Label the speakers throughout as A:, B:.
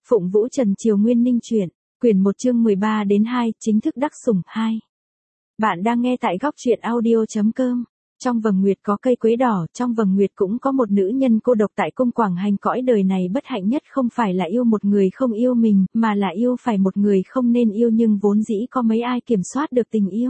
A: Phụng Vũ Trần Triều Nguyên Ninh truyện, quyển 1 chương 13 đến 2, chính thức đắc sủng 2. Bạn đang nghe tại góc truyện audio.com. Trong vầng nguyệt có cây quế đỏ, trong vầng nguyệt cũng có một nữ nhân cô độc tại cung quảng hành. Cõi đời này bất hạnh nhất không phải là yêu một người không yêu mình, mà là yêu phải một người không nên yêu, nhưng vốn dĩ có mấy ai kiểm soát được tình yêu.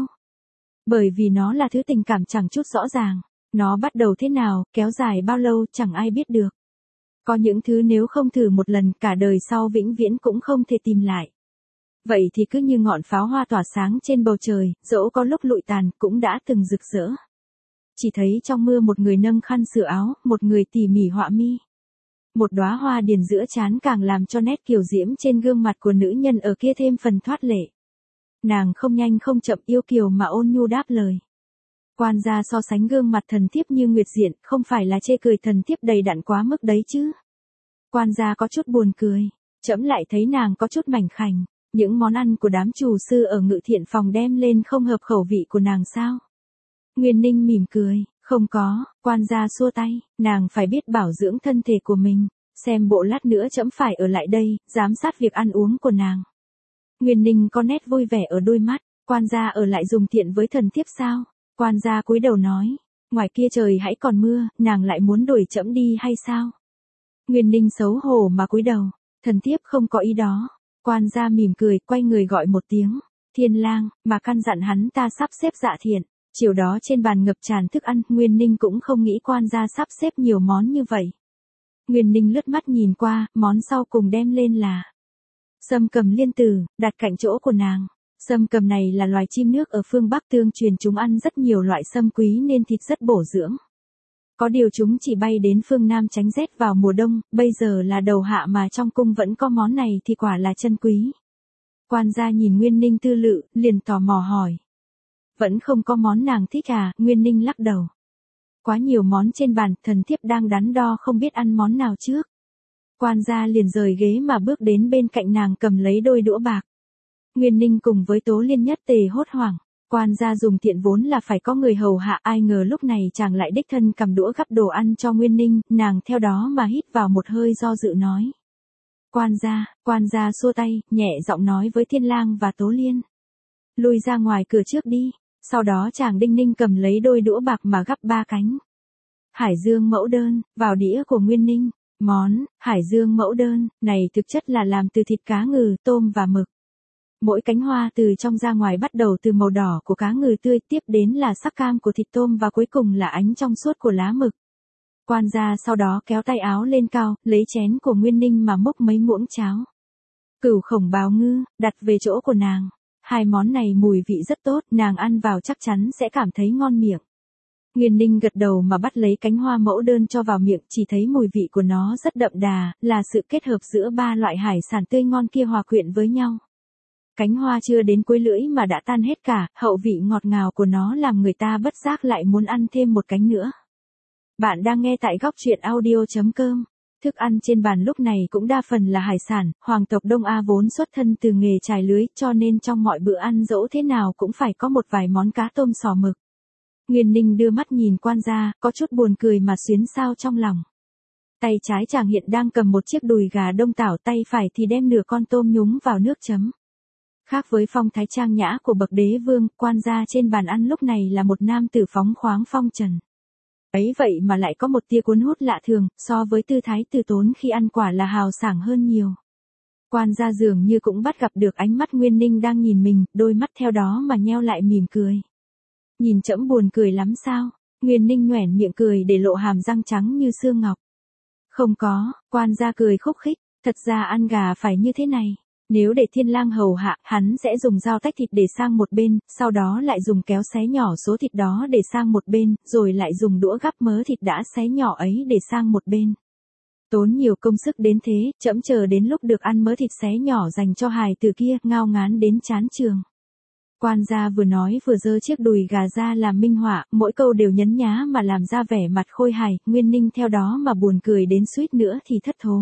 A: Bởi vì nó là thứ tình cảm chẳng chút rõ ràng. Nó bắt đầu thế nào, kéo dài bao lâu chẳng ai biết được. Có những thứ nếu không thử một lần, cả đời sau vĩnh viễn cũng không thể tìm lại. Vậy thì cứ như ngọn pháo hoa tỏa sáng trên bầu trời, dẫu có lúc lụi tàn, cũng đã từng rực rỡ. Chỉ thấy trong mưa một người nâng khăn sửa áo, một người tỉ mỉ họa mi. Một đóa hoa điền giữa trán càng làm cho nét kiều diễm trên gương mặt của nữ nhân ở kia thêm phần thoát lệ. Nàng không nhanh không chậm yêu kiều mà ôn nhu đáp lời. Quan gia so sánh gương mặt thần thiếp như nguyệt diện, không phải là chê cười thần thiếp đầy đặn quá mức đấy chứ. Quan gia có chút buồn cười, trẫm lại thấy nàng có chút mảnh khảnh, những món ăn của đám chủ sư ở Ngự Thiện phòng đem lên không hợp khẩu vị của nàng sao? Nguyên Ninh mỉm cười, không có. Quan gia xua tay, nàng phải biết bảo dưỡng thân thể của mình, xem bộ lát nữa trẫm phải ở lại đây, giám sát việc ăn uống của nàng. Nguyên Ninh có nét vui vẻ ở đôi mắt, quan gia ở lại dùng tiện với thần thiếp sao? Quan gia cúi đầu nói, ngoài kia trời hãy còn mưa, nàng lại muốn đuổi trẫm đi hay sao? Nguyên Ninh xấu hổ mà cúi đầu, thần thiếp không có ý đó. Quan gia mỉm cười, quay người gọi một tiếng, Thiên Lang, mà căn dặn hắn ta sắp xếp dạ thiện. Chiều đó trên bàn ngập tràn thức ăn, Nguyên Ninh cũng không nghĩ quan gia sắp xếp nhiều món như vậy. Nguyên Ninh lướt mắt nhìn qua, món sau cùng đem lên là sâm cầm liên tử, đặt cạnh chỗ của nàng. Sâm cầm này là loài chim nước ở phương Bắc tương truyền, chúng ăn rất nhiều loại sâm quý nên thịt rất bổ dưỡng. Có điều chúng chỉ bay đến phương Nam tránh rét vào mùa đông, bây giờ là đầu hạ mà trong cung vẫn có món này thì quả là chân quý. Quan gia nhìn Nguyên Ninh tư lự, liền tò mò hỏi. Vẫn không có món nàng thích à? Nguyên Ninh lắc đầu. Quá nhiều món trên bàn, thần thiếp đang đắn đo không biết ăn món nào trước. Quan gia liền rời ghế mà bước đến bên cạnh nàng, cầm lấy đôi đũa bạc. Nguyên Ninh cùng với Tố Liên nhất tề hốt hoảng. Quan gia dùng tiện vốn là phải có người hầu hạ, ai ngờ lúc này chàng lại đích thân cầm đũa gắp đồ ăn cho Nguyên Ninh, nàng theo đó mà hít vào một hơi do dự nói. Quan gia xua tay, nhẹ giọng nói với Thiên Lang và Tố Liên. Lui ra ngoài cửa trước đi, sau đó chàng đinh ninh cầm lấy đôi đũa bạc mà gắp 3 cánh. Hải dương mẫu đơn, vào đĩa của Nguyên Ninh. Món, hải dương mẫu đơn, này thực chất là làm từ thịt cá ngừ, tôm và mực. Mỗi cánh hoa từ trong ra ngoài bắt đầu từ màu đỏ của cá ngừ tươi, tiếp đến là sắc cam của thịt tôm và cuối cùng là ánh trong suốt của lá mực. Quan gia sau đó kéo tay áo lên cao, lấy chén của Nguyên Ninh mà múc mấy muỗng cháo. Cửu khổng bào ngư, đặt về chỗ của nàng. Hai món này mùi vị rất tốt, nàng ăn vào chắc chắn sẽ cảm thấy ngon miệng. Nguyên Ninh gật đầu mà bắt lấy cánh hoa mẫu đơn cho vào miệng, chỉ thấy mùi vị của nó rất đậm đà, là sự kết hợp giữa 3 loại hải sản tươi ngon kia hòa quyện với nhau. Cánh hoa chưa đến cuối lưỡi mà đã tan hết cả, hậu vị ngọt ngào của nó làm người ta bất giác lại muốn ăn thêm một cánh nữa. Bạn đang nghe tại góc truyện audio.com. Thức ăn trên bàn lúc này cũng đa phần là hải sản, hoàng tộc Đông A vốn xuất thân từ nghề chài lưới, cho nên trong mọi bữa ăn dẫu thế nào cũng phải có một vài món cá tôm sò mực. Nguyên Ninh đưa mắt nhìn quan gia, có chút buồn cười mà xuyến xao trong lòng. Tay trái chàng hiện đang cầm một chiếc đùi gà đông tảo, tay phải thì đem nửa con tôm nhúng vào nước chấm. Khác với phong thái trang nhã của bậc đế vương, quan gia trên bàn ăn lúc này là một nam tử phóng khoáng phong trần. Ấy vậy mà lại có một tia cuốn hút lạ thường, so với tư thái từ tốn khi ăn quả là hào sảng hơn nhiều. Quan gia dường như cũng bắt gặp được ánh mắt Nguyên Ninh đang nhìn mình, đôi mắt theo đó mà nheo lại mỉm cười. Nhìn trẫm buồn cười lắm sao? Nguyên Ninh nhoẻn miệng cười để lộ hàm răng trắng như xương ngọc. Không có. Quan gia cười khúc khích, thật ra ăn gà phải như thế này. Nếu để Thiên Lang hầu hạ, hắn sẽ dùng dao tách thịt để sang một bên, sau đó lại dùng kéo xé nhỏ số thịt đó để sang một bên, rồi lại dùng đũa gắp mớ thịt đã xé nhỏ ấy để sang một bên. Tốn nhiều công sức đến thế, trẫm chờ đến lúc được ăn mớ thịt xé nhỏ dành cho hài tử kia, ngao ngán đến chán trường. Quan gia vừa nói vừa giơ chiếc đùi gà ra làm minh họa, mỗi câu đều nhấn nhá mà làm ra vẻ mặt khôi hài, Nguyên Ninh theo đó mà buồn cười đến suýt nữa thì thất thố.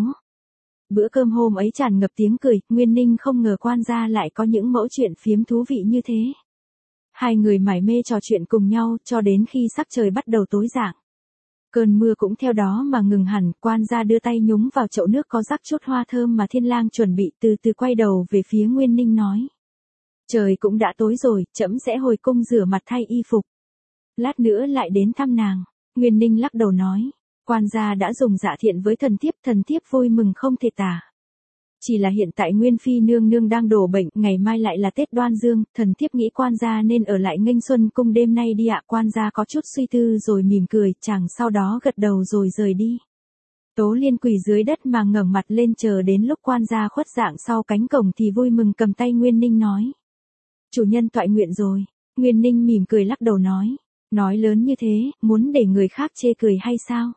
A: Bữa cơm hôm ấy tràn ngập tiếng cười, Nguyên Ninh không ngờ quan gia lại có những mẫu chuyện phiếm thú vị như thế. Hai người mải mê trò chuyện cùng nhau cho đến khi sắc trời bắt đầu tối rạng. Cơn mưa cũng theo đó mà ngừng hẳn, quan gia đưa tay nhúng vào chậu nước có rắc chút hoa thơm mà Thiên Lang chuẩn bị, từ từ quay đầu về phía Nguyên Ninh nói. Trời cũng đã tối rồi, trẫm sẽ hồi cung rửa mặt thay y phục. Lát nữa lại đến thăm nàng. Nguyên Ninh lắc đầu nói. Quan gia đã dùng dạ thiện với thần thiếp vui mừng không thể tả. Chỉ là hiện tại Nguyên Phi nương nương đang đổ bệnh, ngày mai lại là Tết Đoan Dương, thần thiếp nghĩ quan gia nên ở lại nghênh xuân cung đêm nay đi ạ. Quan gia có chút suy tư rồi mỉm cười, chàng sau đó gật đầu rồi rời đi. Tố Liên quỳ dưới đất mà ngẩng mặt lên chờ đến lúc quan gia khuất dạng sau cánh cổng thì vui mừng cầm tay Nguyên Ninh nói. Chủ nhân toại nguyện rồi. Nguyên Ninh mỉm cười lắc đầu nói. Nói lớn như thế, muốn để người khác chê cười hay sao?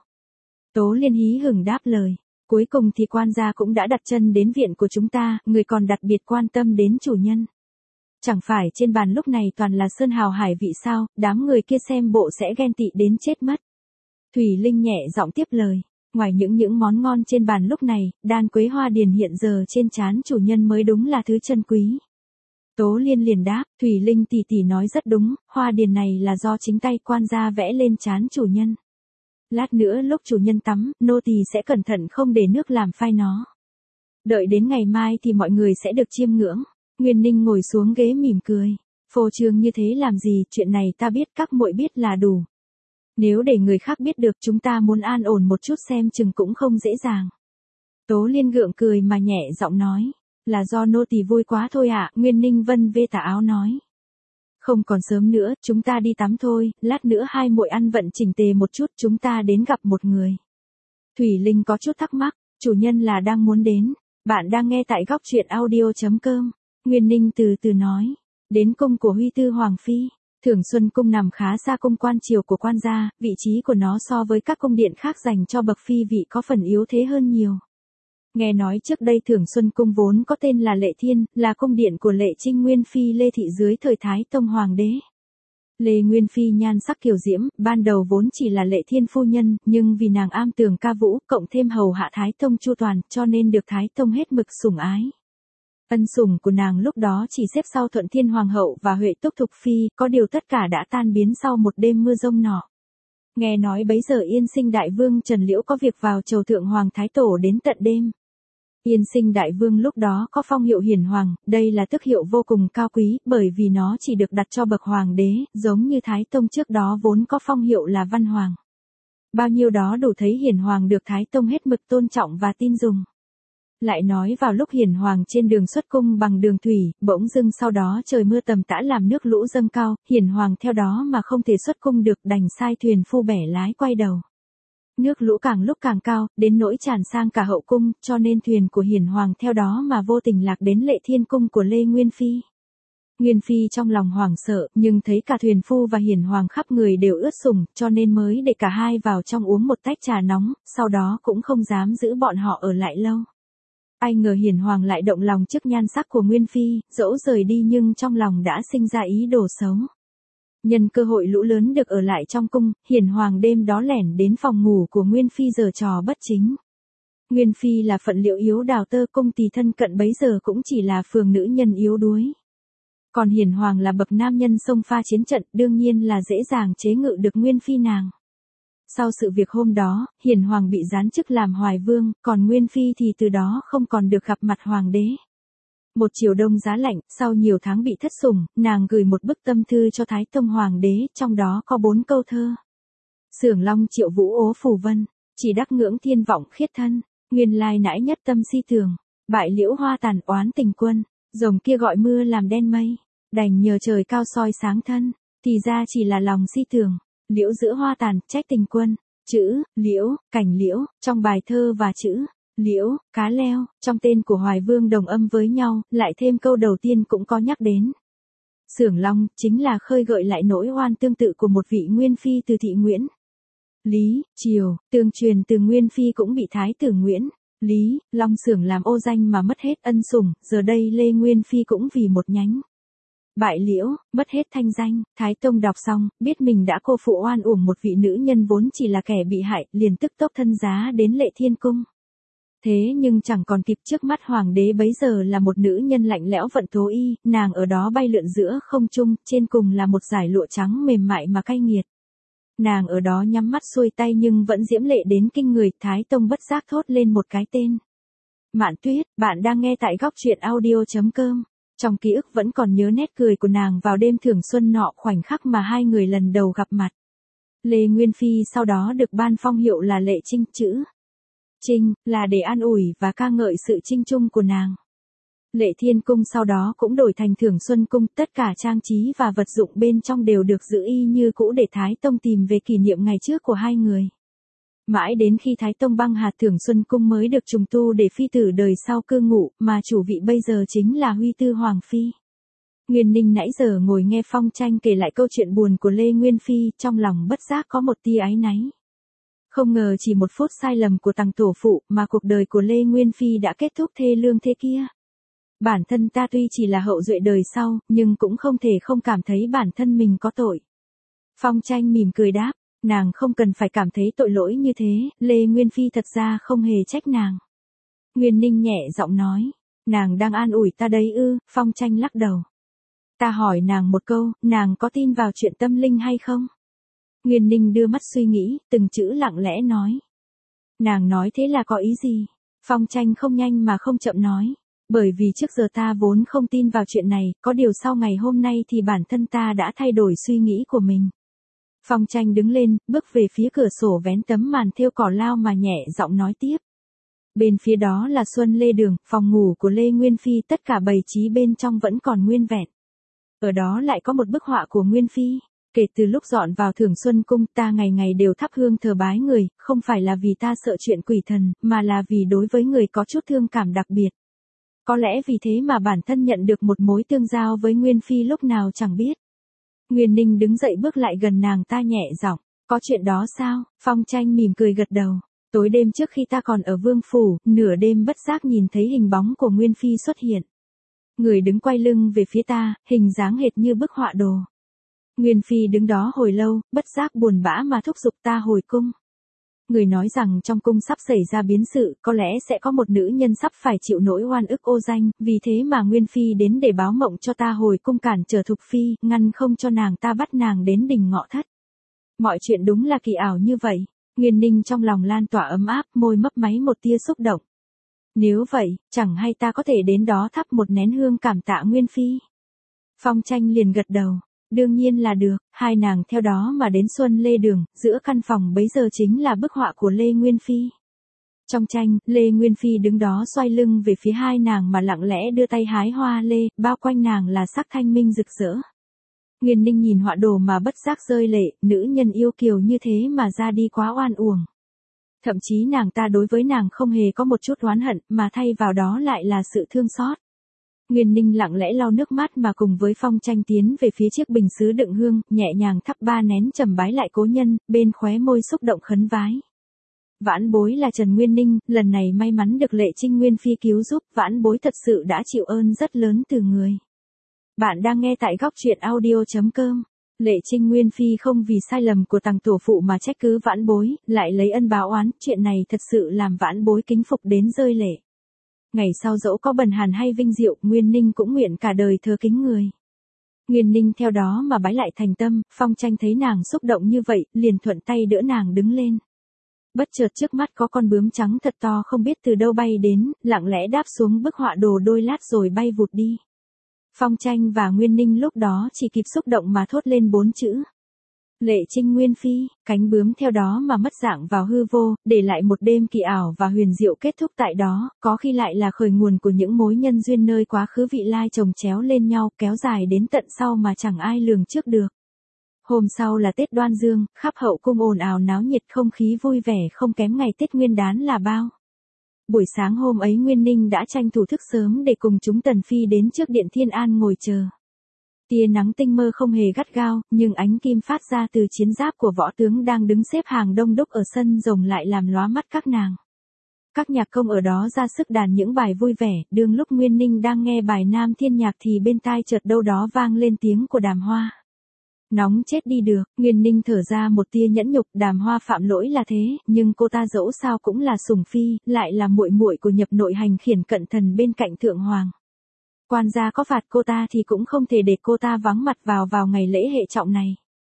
A: Tố Liên hí hửng đáp lời. Cuối cùng thì quan gia cũng đã đặt chân đến viện của chúng ta, người còn đặc biệt quan tâm đến chủ nhân. Chẳng phải trên bàn lúc này toàn là sơn hào hải vị sao, đám người kia xem bộ sẽ ghen tị đến chết mất. Thủy Linh nhẹ giọng tiếp lời. Ngoài những món ngon trên bàn lúc này, đan quế hoa điền hiện giờ trên trán chủ nhân mới đúng là thứ chân quý. Tố Liên liền đáp, Thủy Linh tỷ tỷ nói rất đúng, hoa điền này là do chính tay quan gia vẽ lên trán chủ nhân. Lát nữa lúc chủ nhân tắm, nô tỳ sẽ cẩn thận không để nước làm phai nó. Đợi đến ngày mai thì mọi người sẽ được chiêm ngưỡng. Nguyên Ninh ngồi xuống ghế mỉm cười. Phô trương như thế làm gì, chuyện này ta biết các muội biết là đủ. Nếu để người khác biết được chúng ta muốn an ổn một chút xem chừng cũng không dễ dàng. Tố Liên gượng cười mà nhẹ giọng nói. Là do nô tỳ vui quá thôi ạ. Nguyên Ninh vân vê tà áo nói. Không còn sớm nữa, chúng ta đi tắm thôi, lát nữa hai muội ăn vận chỉnh tề một chút chúng ta đến gặp một người. Thủy Linh có chút thắc mắc, chủ nhân là đang muốn đến. Bạn đang nghe tại góc truyện audio.com. Nguyên Ninh từ từ nói. Đến cung của Huy Tư Hoàng Phi. Thưởng Xuân Cung nằm khá xa cung quan triều của quan gia, vị trí của nó so với các cung điện khác dành cho bậc phi vị có phần yếu thế hơn nhiều. Nghe nói trước đây Thưởng Xuân Cung vốn có tên là Lệ Thiên, là cung điện của Lệ Trinh Nguyên Phi Lê Thị dưới thời Thái Tông Hoàng đế. Lê Nguyên Phi nhan sắc kiều diễm, ban đầu vốn chỉ là Lệ Thiên phu nhân, nhưng vì nàng am tường ca vũ, cộng thêm hầu hạ Thái Tông chu toàn, cho nên được Thái Tông hết mực sủng ái. Ân sủng của nàng lúc đó chỉ xếp sau Thuận Thiên Hoàng hậu và Huệ Túc Thục Phi, có điều tất cả đã tan biến sau một đêm mưa giông nọ. Nghe nói bấy giờ Yên Sinh Đại Vương Trần Liễu có việc vào chầu Thượng Hoàng Thái Tổ đến tận đêm. Yên Sinh Đại Vương lúc đó có phong hiệu Hiển Hoàng, đây là tước hiệu vô cùng cao quý, bởi vì nó chỉ được đặt cho bậc hoàng đế, giống như Thái Tông trước đó vốn có phong hiệu là Văn Hoàng. Bao nhiêu đó đủ thấy Hiển Hoàng được Thái Tông hết mực tôn trọng và tin dùng. Lại nói vào lúc Hiển Hoàng trên đường xuất cung bằng đường thủy, bỗng dưng sau đó trời mưa tầm tã làm nước lũ dâng cao, Hiển Hoàng theo đó mà không thể xuất cung được, đành sai thuyền phu bẻ lái quay đầu. Nước lũ càng lúc càng cao, đến nỗi tràn sang cả hậu cung, cho nên thuyền của Hiển Hoàng theo đó mà vô tình lạc đến Lệ Thiên cung của Lê Nguyên Phi. Nguyên Phi trong lòng hoảng sợ, nhưng thấy cả thuyền phu và Hiển Hoàng khắp người đều ướt sũng, cho nên mới để cả hai vào trong uống một tách trà nóng, sau đó cũng không dám giữ bọn họ ở lại lâu. Ai ngờ Hiển Hoàng lại động lòng trước nhan sắc của Nguyên Phi, dẫu rời đi nhưng trong lòng đã sinh ra ý đồ xấu. Nhân cơ hội lũ lớn được ở lại trong cung, Hiển Hoàng đêm đó lẻn đến phòng ngủ của Nguyên Phi giở trò bất chính. Nguyên Phi là phận liệu yếu đào tơ, cung tỳ thân cận bấy giờ cũng chỉ là phường nữ nhân yếu đuối. Còn Hiển Hoàng là bậc nam nhân xông pha chiến trận, đương nhiên là dễ dàng chế ngự được Nguyên Phi nàng. Sau sự việc hôm đó, Hiển Hoàng bị giáng chức làm Hoài Vương, còn Nguyên Phi thì từ đó không còn được gặp mặt Hoàng đế. Một chiều đông giá lạnh, sau nhiều tháng bị thất sủng, nàng gửi một bức tâm thư cho Thái Tông Hoàng đế, trong đó có 4 câu thơ. Xưởng Long Triệu Vũ ố phù vân, chỉ đắc ngưỡng thiên vọng khiết thân, nguyên lai nãi nhất tâm si thường, bại liễu hoa tàn oán tình quân, rồng kia gọi mưa làm đen mây, đành nhờ trời cao soi sáng thân, thì ra chỉ là lòng si thường, liễu giữa hoa tàn trách tình quân, chữ, liễu, cảnh liễu, trong bài thơ và chữ liễu, cá leo, trong tên của Hoài Vương đồng âm với nhau, lại thêm câu đầu tiên cũng có nhắc đến. Xưởng Long, chính là khơi gợi lại nỗi oan tương tự của một vị Nguyên Phi từ thị Nguyễn. Lý, Triều, tương truyền từ Nguyên Phi cũng bị Thái tử Nguyễn, Lý, Long xưởng làm ô danh mà mất hết ân sủng, giờ đây Lê Nguyên Phi cũng vì một nhánh bại liễu, mất hết thanh danh. Thái Tông đọc xong, biết mình đã cô phụ oan uổng một vị nữ nhân vốn chỉ là kẻ bị hại, liền tức tốc thân giá đến Lệ Thiên cung. Thế nhưng chẳng còn kịp, trước mắt Hoàng đế bấy giờ là một nữ nhân lạnh lẽo vận tố y, nàng ở đó bay lượn giữa không trung, trên cùng là một dải lụa trắng mềm mại mà cay nghiệt. Nàng ở đó nhắm mắt xuôi tay nhưng vẫn diễm lệ đến kinh người, Thái Tông bất giác thốt lên một cái tên. Mạn Tuyết, bạn đang nghe tại góc truyện audio.com. Trong ký ức vẫn còn nhớ nét cười của nàng vào đêm thường xuân nọ, khoảnh khắc mà hai người lần đầu gặp mặt. Lê Nguyên Phi sau đó được ban phong hiệu là Lệ Trinh, chữ Trinh là để an ủi và ca ngợi sự trinh trung của nàng. Lệ Thiên Cung sau đó cũng đổi thành Thường Xuân Cung, tất cả trang trí và vật dụng bên trong đều được giữ y như cũ để Thái Tông tìm về kỷ niệm ngày trước của hai người. Mãi đến khi Thái Tông băng hà, Thường Xuân Cung mới được trùng tu để phi tử đời sau cư ngụ, mà chủ vị bây giờ chính là Huy Tư Hoàng Phi. Nguyên Ninh nãy giờ ngồi nghe Phong Tranh kể lại câu chuyện buồn của Lê Nguyên Phi, trong lòng bất giác có một tia áy náy. Không ngờ chỉ một phút sai lầm của tằng tổ phụ mà cuộc đời của Lê Nguyên Phi đã kết thúc thê lương thế kia. Bản thân ta tuy chỉ là hậu duệ đời sau, nhưng cũng không thể không cảm thấy bản thân mình có tội. Phong Tranh mỉm cười đáp, nàng không cần phải cảm thấy tội lỗi như thế, Lê Nguyên Phi thật ra không hề trách nàng. Nguyên Ninh nhẹ giọng nói, nàng đang an ủi ta đấy ư? Phong Tranh lắc đầu. Ta hỏi nàng một câu, nàng có tin vào chuyện tâm linh hay không? Nguyên Ninh đưa mắt suy nghĩ, từng chữ lặng lẽ nói. Nàng nói thế là có ý gì? Phong Tranh không nhanh mà không chậm nói. Bởi vì trước giờ ta vốn không tin vào chuyện này, có điều sau ngày hôm nay thì bản thân ta đã thay đổi suy nghĩ của mình. Phong Tranh đứng lên, bước về phía cửa sổ vén tấm màn thêu cỏ lao mà nhẹ giọng nói tiếp. Bên phía đó là Xuân Lê Đường, phòng ngủ của Lê Nguyên Phi, tất cả bày trí bên trong vẫn còn nguyên vẹn. Ở đó lại có một bức họa của Nguyên Phi. Kể từ lúc dọn vào Thường Xuân Cung, ta ngày ngày đều thắp hương thờ bái người, không phải là vì ta sợ chuyện quỷ thần, mà là vì đối với người có chút thương cảm đặc biệt. Có lẽ vì thế mà bản thân nhận được một mối tương giao với Nguyên Phi lúc nào chẳng biết. Nguyên Ninh đứng dậy bước lại gần nàng ta nhẹ giọng, có chuyện đó sao? Phong Tranh mỉm cười gật đầu. Tối đêm trước khi ta còn ở Vương Phủ, nửa đêm bất giác nhìn thấy hình bóng của Nguyên Phi xuất hiện. Người đứng quay lưng về phía ta, hình dáng hệt như bức họa đồ. Nguyên Phi đứng đó hồi lâu, bất giác buồn bã mà thúc giục ta hồi cung. Người nói rằng trong cung sắp xảy ra biến sự, có lẽ sẽ có một nữ nhân sắp phải chịu nỗi oan ức ô danh, vì thế mà Nguyên Phi đến để báo mộng cho ta hồi cung cản trở Thục Phi, ngăn không cho nàng ta bắt nàng đến đình Ngọ Thất. Mọi chuyện đúng là kỳ ảo như vậy. Nguyên Ninh trong lòng lan tỏa ấm áp, môi mấp máy một tia xúc động. Nếu vậy, chẳng hay ta có thể đến đó thắp một nén hương cảm tạ Nguyên Phi. Phong Tranh liền gật đầu. Đương nhiên là được, hai nàng theo đó mà đến Xuân Lê Đường, giữa căn phòng bấy giờ chính là bức họa của Lê Nguyên Phi. Trong tranh, Lê Nguyên Phi đứng đó xoay lưng về phía hai nàng mà lặng lẽ đưa tay hái hoa lê, bao quanh nàng là sắc thanh minh rực rỡ. Nguyên Ninh nhìn họa đồ mà bất giác rơi lệ, nữ nhân yêu kiều như thế mà ra đi quá oan uổng. Thậm chí nàng ta đối với nàng không hề có một chút oán hận, mà thay vào đó lại là sự thương xót. Nguyên Ninh lặng lẽ lau nước mắt mà cùng với Phong Tranh tiến về phía chiếc bình sứ đựng hương, nhẹ nhàng thắp 3 nén trầm bái lại cố nhân, bên khóe môi xúc động khấn vái. Vãn bối là Trần Nguyên Ninh, lần này may mắn được Lệ Trinh Nguyên Phi cứu giúp, vãn bối thật sự đã chịu ơn rất lớn từ người. Bạn đang nghe tại góc truyện audio.com. Lệ Trinh Nguyên Phi không vì sai lầm của tằng tổ phụ mà trách cứ vãn bối, lại lấy ân báo oán, chuyện này thật sự làm vãn bối kính phục đến rơi lệ. Ngày sau dẫu có bần hàn hay vinh diệu, Nguyên Ninh cũng nguyện cả đời thờ kính người. Nguyên Ninh theo đó mà bái lại thành tâm, Phong Tranh thấy nàng xúc động như vậy, liền thuận tay đỡ nàng đứng lên. Bất chợt trước mắt có con bướm trắng thật to không biết từ đâu bay đến, lặng lẽ đáp xuống bức họa đồ đôi lát rồi bay vụt đi. Phong Tranh và Nguyên Ninh lúc đó chỉ kịp xúc động mà thốt lên 4 chữ. Lệ Trinh Nguyên Phi, cánh bướm theo đó mà mất dạng vào hư vô, để lại một đêm kỳ ảo và huyền diệu kết thúc tại đó, có khi lại là khởi nguồn của những mối nhân duyên nơi quá khứ vị lai chồng chéo lên nhau, kéo dài đến tận sau mà chẳng ai lường trước được. Hôm sau là Tết Đoan Dương, khắp hậu cung ồn ào náo nhiệt, không khí vui vẻ không kém ngày Tết Nguyên Đán là bao. Buổi sáng hôm ấy Nguyên Ninh đã tranh thủ thức sớm để cùng chúng Tần Phi đến trước điện Thiên An ngồi chờ. Tia nắng tinh mơ không hề gắt gao, nhưng ánh kim phát ra từ chiến giáp của võ tướng đang đứng xếp hàng đông đúc ở sân rồng lại làm lóa mắt các nàng. Các nhạc công ở đó ra sức đàn những bài vui vẻ, đương lúc Nguyên Ninh đang nghe bài Nam Thiên Nhạc thì bên tai chợt đâu đó vang lên tiếng của Đàm Hoa. Nóng chết đi được, Nguyên Ninh thở ra một tia nhẫn nhục, Đàm Hoa phạm lỗi là thế, nhưng cô ta dẫu sao cũng là sủng phi, lại là muội muội của nhập nội hành khiển cận thần bên cạnh thượng hoàng. Quan gia có phạt cô ta thì cũng không thể để cô ta vắng mặt vào ngày lễ hệ trọng này.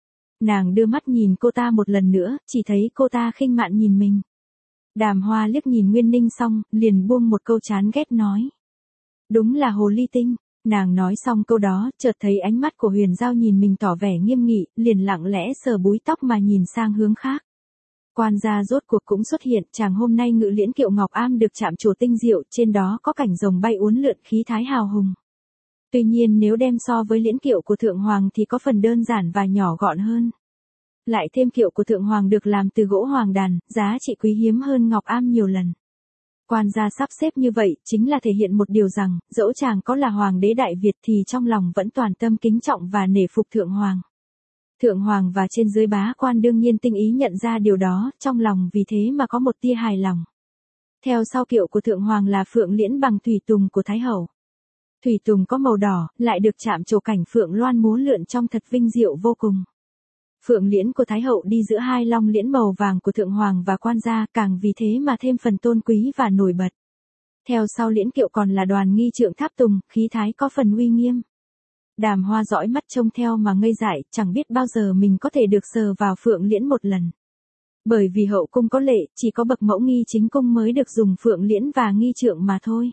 A: Nàng đưa mắt nhìn cô ta một lần nữa, chỉ thấy cô ta khinh mạn nhìn mình. Đàm Hoa liếc nhìn Nguyên Ninh xong, liền buông một câu chán ghét nói. Đúng là hồ ly tinh. Nàng nói xong câu đó, chợt thấy ánh mắt của Huyền Giao nhìn mình tỏ vẻ nghiêm nghị, liền lặng lẽ sờ búi tóc mà nhìn sang hướng khác. Quan gia rốt cuộc cũng xuất hiện, chàng hôm nay ngự liễn kiệu Ngọc Am được chạm trổ tinh diệu, trên đó có cảnh rồng bay uốn lượn khí thái hào hùng. Tuy nhiên nếu đem so với liễn kiệu của Thượng Hoàng thì có phần đơn giản và nhỏ gọn hơn. Lại thêm kiệu của Thượng Hoàng được làm từ gỗ hoàng đàn, giá trị quý hiếm hơn Ngọc Am nhiều lần. Quan gia sắp xếp như vậy, chính là thể hiện một điều rằng, dẫu chàng có là Hoàng đế Đại Việt thì trong lòng vẫn toàn tâm kính trọng và nể phục Thượng Hoàng. Thượng Hoàng và trên dưới bá quan đương nhiên tinh ý nhận ra điều đó, trong lòng vì thế mà có một tia hài lòng. Theo sau kiệu của Thượng Hoàng là phượng liễn bằng thủy tùng của Thái Hậu. Thủy tùng có màu đỏ, lại được chạm trổ cảnh phượng loan múa lượn trong thật vinh diệu vô cùng. Phượng liễn của Thái Hậu đi giữa hai long liễn màu vàng của Thượng Hoàng và quan gia, càng vì thế mà thêm phần tôn quý và nổi bật. Theo sau liễn kiệu còn là đoàn nghi trượng tháp tùng, khí thái có phần uy nghiêm. Đàm Hoa dõi mắt trông theo mà ngây dại, chẳng biết bao giờ mình có thể được sờ vào phượng liễn một lần. Bởi vì hậu cung có lệ, chỉ có bậc mẫu nghi chính cung mới được dùng phượng liễn và nghi trượng mà thôi.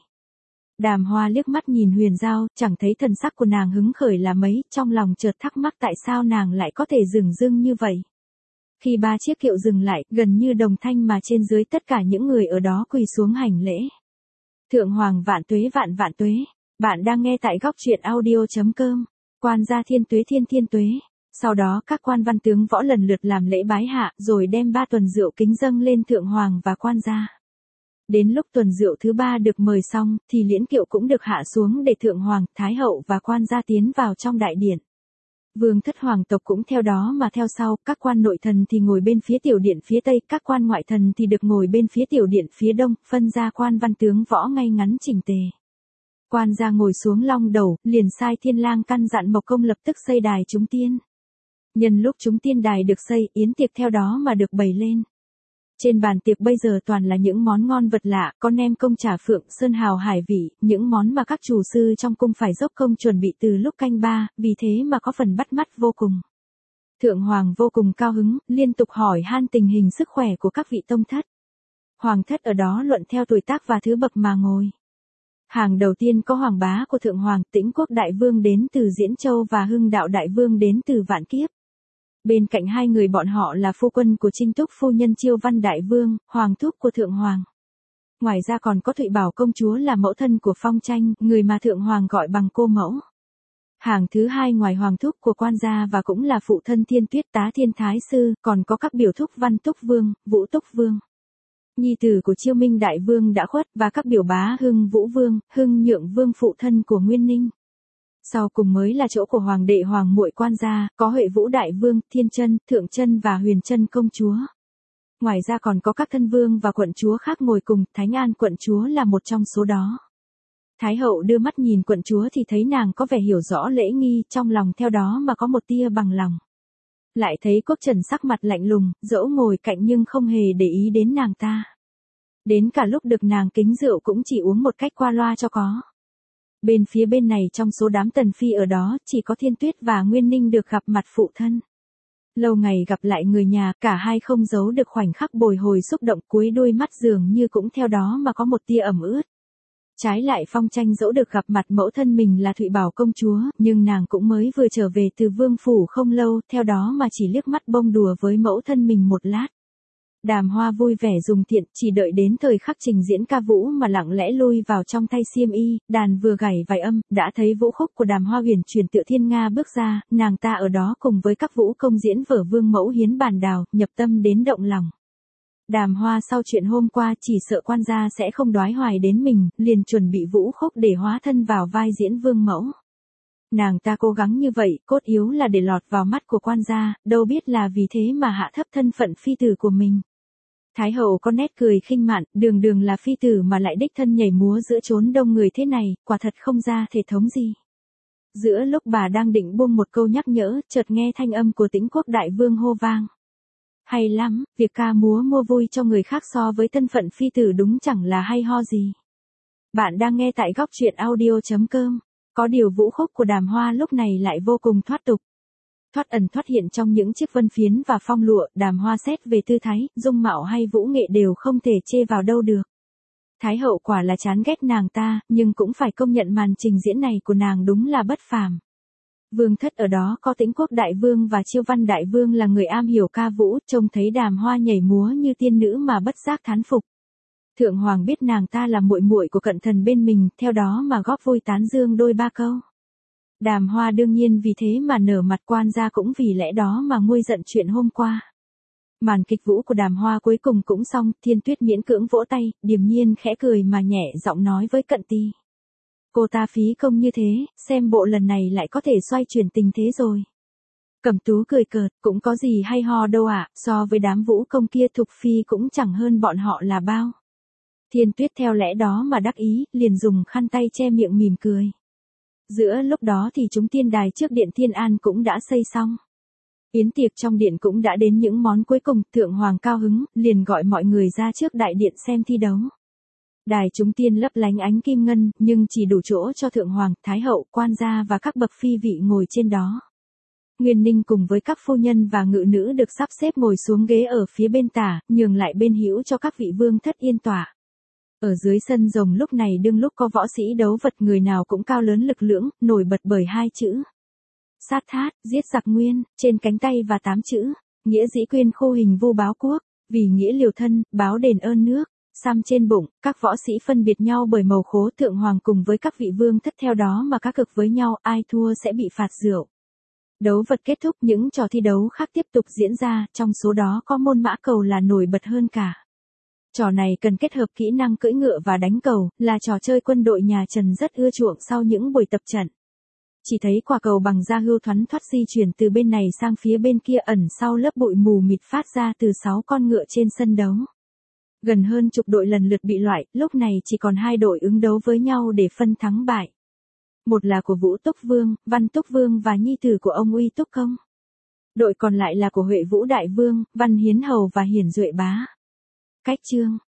A: Đàm Hoa liếc mắt nhìn Huyền Giao, chẳng thấy thần sắc của nàng hứng khởi là mấy, trong lòng chợt thắc mắc tại sao nàng lại có thể dửng dưng như vậy. Khi ba chiếc kiệu dừng lại, gần như đồng thanh mà trên dưới tất cả những người ở đó quỳ xuống hành lễ. Thượng Hoàng vạn tuế vạn vạn tuế. Bạn đang nghe tại góc truyện audio.com. Quan gia thiên tuế thiên thiên tuế. Sau đó các quan văn tướng võ lần lượt làm lễ bái hạ, rồi đem 3 tuần rượu kính dâng lên Thượng Hoàng và quan gia. Đến lúc tuần rượu thứ 3 được mời xong, thì liễn kiệu cũng được hạ xuống để Thượng Hoàng, Thái Hậu và quan gia tiến vào trong đại điện. Vương thất hoàng tộc cũng theo đó mà theo sau, các quan nội thần thì ngồi bên phía tiểu điện phía tây, các quan ngoại thần thì được ngồi bên phía tiểu điện phía đông, phân ra quan văn tướng võ ngay ngắn chỉnh tề. Quan gia ngồi xuống long đầu, liền sai Thiên Lang căn dặn Mộc Công lập tức xây đài chúng tiên. Nhân lúc chúng tiên đài được xây, yến tiệc theo đó mà được bày lên. Trên bàn tiệc bây giờ toàn là những món ngon vật lạ, có nem công chả phượng, sơn hào hải vị, những món mà các chủ sư trong cung phải dốc công chuẩn bị từ lúc canh ba, vì thế mà có phần bắt mắt vô cùng. Thượng Hoàng vô cùng cao hứng, liên tục hỏi han tình hình sức khỏe của các vị tông thất. Hoàng thất ở đó luận theo tuổi tác và thứ bậc mà ngồi. Hàng đầu tiên có Hoàng bá của Thượng Hoàng, Tĩnh Quốc Đại Vương đến từ Diễn Châu và Hưng Đạo Đại Vương đến từ Vạn Kiếp. Bên cạnh hai người bọn họ là phu quân của Trinh Túc phu nhân Chiêu Văn Đại Vương, Hoàng thúc của Thượng Hoàng. Ngoài ra còn có Thụy Bảo công chúa là mẫu thân của Phong Tranh, người mà Thượng Hoàng gọi bằng cô mẫu. Hàng thứ hai ngoài Hoàng thúc của quan gia và cũng là phụ thân Thiên Tuyết Tá Thiên Thái Sư, còn có các biểu thúc Văn Túc Vương, Vũ Túc Vương. Nhi tử của Chiêu Minh Đại Vương đã khuất và các biểu bá Hưng Vũ Vương, Hưng Nhượng Vương phụ thân của Nguyên Ninh. Sau cùng mới là chỗ của Hoàng đệ Hoàng muội quan gia, có Huệ Vũ Đại Vương, Thiên Chân, Thượng Chân và Huyền Chân công chúa. Ngoài ra còn có các thân vương và quận chúa khác ngồi cùng, Thánh An quận chúa là một trong số đó. Thái hậu đưa mắt nhìn quận chúa thì thấy nàng có vẻ hiểu rõ lễ nghi, trong lòng theo đó mà có một tia bằng lòng. Lại thấy Quốc Trần sắc mặt lạnh lùng, dẫu ngồi cạnh nhưng không hề để ý đến nàng ta. Đến cả lúc được nàng kính rượu cũng chỉ uống một cách qua loa cho có. Bên phía bên này trong số đám tần phi ở đó, chỉ có Thiên Tuyết và Nguyên Ninh được gặp mặt phụ thân. Lâu ngày gặp lại người nhà, cả hai không giấu được khoảnh khắc bồi hồi xúc động, cuối đôi mắt dường như cũng theo đó mà có một tia ẩm ướt. Trái lại Phong Tranh dẫu được gặp mặt mẫu thân mình là Thụy Bảo công chúa, nhưng nàng cũng mới vừa trở về từ vương phủ không lâu, theo đó mà chỉ liếc mắt bông đùa với mẫu thân mình một lát. Đàm Hoa vui vẻ dùng thiện, chỉ đợi đến thời khắc trình diễn ca vũ mà lặng lẽ lui vào trong thay xiêm y, đàn vừa gảy vài âm, đã thấy vũ khúc của Đàm Hoa huyền chuyển tựa thiên nga bước ra, nàng ta ở đó cùng với các vũ công diễn vở Vương Mẫu Hiến Bàn Đào, nhập tâm đến động lòng. Đàm Hoa sau chuyện hôm qua chỉ sợ quan gia sẽ không đoái hoài đến mình, liền chuẩn bị vũ khúc để hóa thân vào vai diễn Vương Mẫu. Nàng ta cố gắng như vậy, cốt yếu là để lọt vào mắt của quan gia, đâu biết là vì thế mà hạ thấp thân phận phi tử của mình. Thái hậu có nét cười khinh mạn, đường đường là phi tử mà lại đích thân nhảy múa giữa chốn đông người thế này, quả thật không ra thể thống gì. Giữa lúc bà đang định buông một câu nhắc nhở, chợt nghe thanh âm của Tĩnh Quốc Đại Vương hô vang. Hay lắm, việc ca múa mua vui cho người khác so với thân phận phi tử đúng chẳng là hay ho gì. Bạn đang nghe tại góc truyện audio.com. Có điều vũ khúc của Đàm Hoa lúc này lại vô cùng thoát tục. thoát ẩn thoát hiện trong những chiếc vân phiến và phong lụa, Đàm Hoa xét về tư thái, dung mạo hay vũ nghệ đều không thể chê vào đâu được. Thái hậu quả là chán ghét nàng ta, nhưng cũng phải công nhận màn trình diễn này của nàng đúng là bất phàm. Vương thất ở đó có Tĩnh Quốc đại vương và Chiêu Văn đại vương là người am hiểu ca vũ, trông thấy Đàm Hoa nhảy múa như tiên nữ mà bất giác thán phục. Thượng hoàng biết nàng ta là muội muội của cận thần bên mình, theo đó mà góp vui tán dương đôi ba câu. Đàm Hoa đương nhiên vì thế mà nở mặt, quan gia cũng vì lẽ đó mà nguôi giận chuyện hôm qua. Màn kịch vũ của Đàm Hoa cuối cùng cũng xong, Thiên Tuyết miễn cưỡng vỗ tay, điềm nhiên khẽ cười mà nhẹ giọng nói với Cận Ti. Cô ta phí công như thế, xem bộ lần này lại có thể xoay chuyển tình thế rồi. Cẩm Tú cười cợt, cũng có gì hay ho đâu ạ, so với đám vũ công kia Thục Phi cũng chẳng hơn bọn họ là bao. Thiên Tuyết theo lẽ đó mà đắc ý, liền dùng khăn tay che miệng mỉm cười. Giữa lúc đó thì chúng tiên đài trước điện Thiên An cũng đã xây xong. Yến tiệc trong điện cũng đã đến những món cuối cùng, Thượng Hoàng cao hứng, liền gọi mọi người ra trước đại điện xem thi đấu. Đài chúng tiên lấp lánh ánh kim ngân, nhưng chỉ đủ chỗ cho Thượng Hoàng, Thái hậu, quan gia và các bậc phi vị ngồi trên đó. Nguyên Ninh cùng với các phu nhân và ngự nữ được sắp xếp ngồi xuống ghế ở phía bên tả, nhường lại bên hữu cho các vị vương thất yên tọa. Ở dưới sân rồng lúc này đương lúc có võ sĩ đấu vật, người nào cũng cao lớn lực lưỡng, nổi bật bởi hai chữ sát thát, giết giặc nguyên, trên cánh tay và 8 chữ nghĩa dĩ quyên khô hình vu báo quốc, vì nghĩa liều thân, báo đền ơn nước. Xăm trên bụng, các võ sĩ phân biệt nhau bởi màu khố. Thượng Hoàng cùng với các vị vương thất theo đó mà cá cực với nhau, ai thua sẽ bị phạt rượu. Đấu vật kết thúc, những trò thi đấu khác tiếp tục diễn ra, trong số đó có môn mã cầu là nổi bật hơn cả. Trò này cần kết hợp kỹ năng cưỡi ngựa và đánh cầu, là trò chơi quân đội nhà Trần rất ưa chuộng sau những buổi tập trận. Chỉ thấy quả cầu bằng da hươu thoăn thoắt di chuyển từ bên này sang phía bên kia, ẩn sau lớp bụi mù mịt phát ra từ 6 con ngựa trên sân đấu. Gần hơn chục đội lần lượt bị loại, lúc này chỉ còn 2 đội ứng đấu với nhau để phân thắng bại. Một là của Vũ Túc Vương, Văn Túc Vương và nhi tử của ông Uy Túc Công. Đội còn lại là của Huệ Vũ Đại Vương, Văn Hiến Hầu và Hiển Duệ Bá. Cách chương